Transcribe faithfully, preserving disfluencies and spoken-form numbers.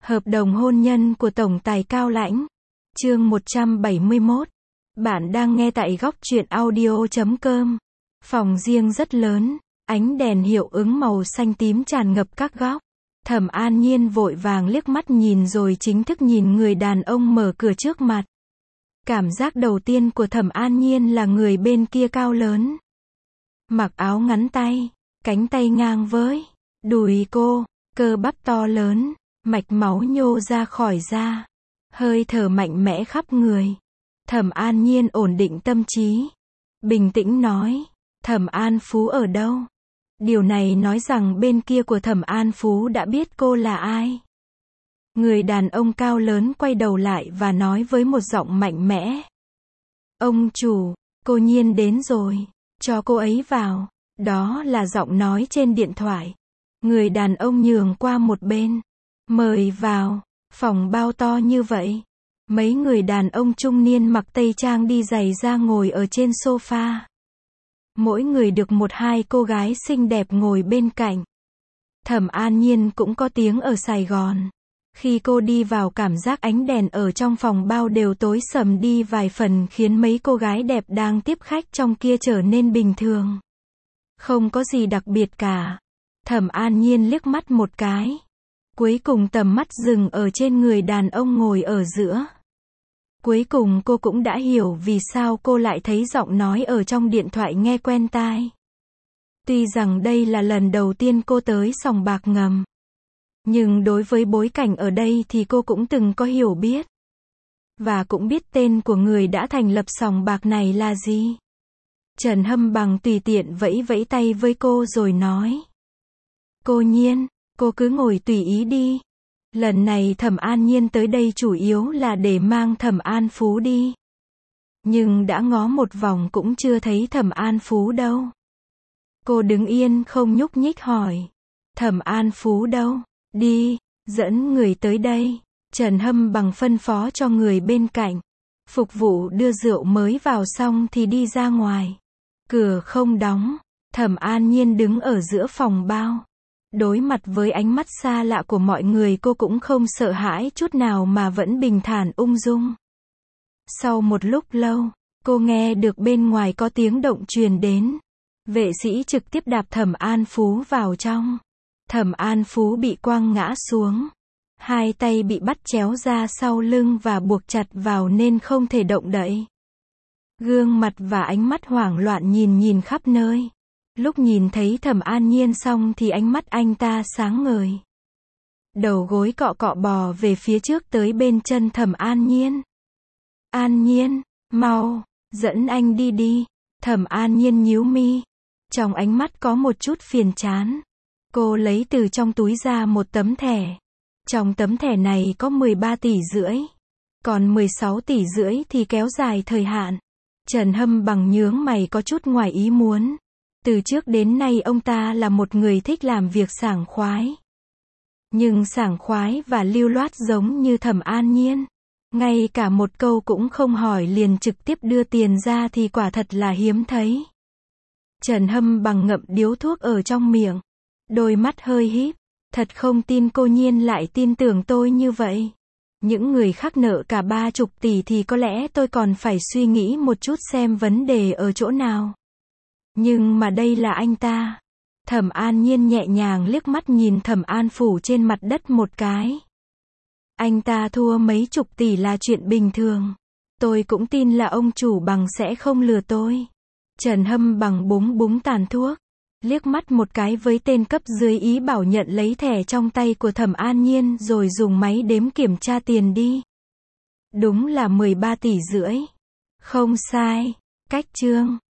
Hợp đồng hôn nhân của Tổng tài Cao Lãnh. Chương một trăm bảy mươi mốt. Bạn đang nghe tại góc truyện audio chấm com. Phòng riêng rất lớn, ánh đèn hiệu ứng màu xanh tím tràn ngập các góc. Thẩm An Nhiên vội vàng liếc mắt nhìn rồi chính thức nhìn người đàn ông mở cửa trước mặt. Cảm giác đầu tiên của Thẩm An Nhiên là người bên kia cao lớn. Mặc áo ngắn tay, cánh tay ngang với đùi cô, cơ bắp to lớn, mạch máu nhô ra khỏi da, hơi thở mạnh mẽ khắp người. Thẩm An Nhiên ổn định tâm trí, bình tĩnh nói, Thẩm An Phú ở đâu? Điều này nói rằng bên kia của Thẩm An Phú đã biết cô là ai. Người đàn ông cao lớn quay đầu lại và nói với một giọng mạnh mẽ. Ông chủ, cô Nhiên đến rồi, cho cô ấy vào. Đó là giọng nói trên điện thoại. Người đàn ông nhường qua một bên. Mời vào, phòng bao to như vậy. Mấy người đàn ông trung niên mặc tây trang đi giày ra ngồi ở trên sofa. Mỗi người được một hai cô gái xinh đẹp ngồi bên cạnh. Thẩm An Nhiên cũng có tiếng ở Sài Gòn. Khi cô đi vào cảm giác ánh đèn ở trong phòng bao đều tối sầm đi vài phần khiến mấy cô gái đẹp đang tiếp khách trong kia trở nên bình thường. Không có gì đặc biệt cả. Thẩm An Nhiên liếc mắt một cái. Cuối cùng tầm mắt dừng ở trên người đàn ông ngồi ở giữa. Cuối cùng cô cũng đã hiểu vì sao cô lại thấy giọng nói ở trong điện thoại nghe quen tai. Tuy rằng đây là lần đầu tiên cô tới sòng bạc ngầm. Nhưng đối với bối cảnh ở đây thì cô cũng từng có hiểu biết. Và cũng biết tên của người đã thành lập sòng bạc này là gì. Trần Hâm Bằng tùy tiện vẫy vẫy tay với cô rồi nói. Cô Nhiên, cô cứ ngồi tùy ý đi. Lần này Thẩm An Nhiên tới đây chủ yếu là để mang Thẩm An Phú đi. Nhưng đã ngó một vòng cũng chưa thấy Thẩm An Phú đâu. Cô đứng yên không nhúc nhích hỏi. Thẩm An Phú đâu? Đi, dẫn người tới đây. Trần Hâm Bằng phân phó cho người bên cạnh. Phục vụ đưa rượu mới vào xong thì đi ra ngoài. Cửa không đóng. Thẩm An Nhiên đứng ở giữa phòng bao. Đối mặt với ánh mắt xa lạ của mọi người cô cũng không sợ hãi chút nào mà vẫn bình thản ung dung. Sau một lúc lâu, cô nghe được bên ngoài có tiếng động truyền đến. Vệ sĩ trực tiếp đạp Thẩm An Phú vào trong. Thẩm An Phú bị quăng ngã xuống. Hai tay bị bắt chéo ra sau lưng và buộc chặt vào nên không thể động đậy. Gương mặt và ánh mắt hoảng loạn nhìn nhìn khắp nơi. Lúc nhìn thấy Thẩm An Nhiên xong thì ánh mắt anh ta sáng ngời. Đầu gối cọ cọ bò về phía trước tới bên chân Thẩm An Nhiên. An Nhiên, mau, dẫn anh đi đi. Thẩm An Nhiên nhíu mi. Trong ánh mắt có một chút phiền chán. Cô lấy từ trong túi ra một tấm thẻ. Trong tấm thẻ này có mười ba tỷ rưỡi. Còn mười sáu tỷ rưỡi thì kéo dài thời hạn. Trần Hâm Bằng nhướng mày có chút ngoài ý muốn. Từ trước đến nay ông ta là một người thích làm việc sảng khoái. Nhưng sảng khoái và lưu loát giống như Thẩm An Nhiên. Ngay cả một câu cũng không hỏi liền trực tiếp đưa tiền ra thì quả thật là hiếm thấy. Trần Hâm Bằng ngậm điếu thuốc ở trong miệng. Đôi mắt hơi híp. Thật không tin cô Nhiên lại tin tưởng tôi như vậy. Những người khác nợ cả ba chục tỷ thì có lẽ tôi còn phải suy nghĩ một chút xem vấn đề ở chỗ nào. Nhưng mà đây là anh ta. Thẩm An Nhiên nhẹ nhàng liếc mắt nhìn Thẩm An Phủ trên mặt đất một cái. Anh ta thua mấy chục tỷ là chuyện bình thường. Tôi cũng tin là ông chủ Bằng sẽ không lừa tôi. Trần Hâm Bằng búng búng tàn thuốc. Liếc mắt một cái với tên cấp dưới ý bảo nhận lấy thẻ trong tay của Thẩm An Nhiên rồi dùng máy đếm kiểm tra tiền đi. Đúng là mười ba tỷ rưỡi. Không sai. Cách chương.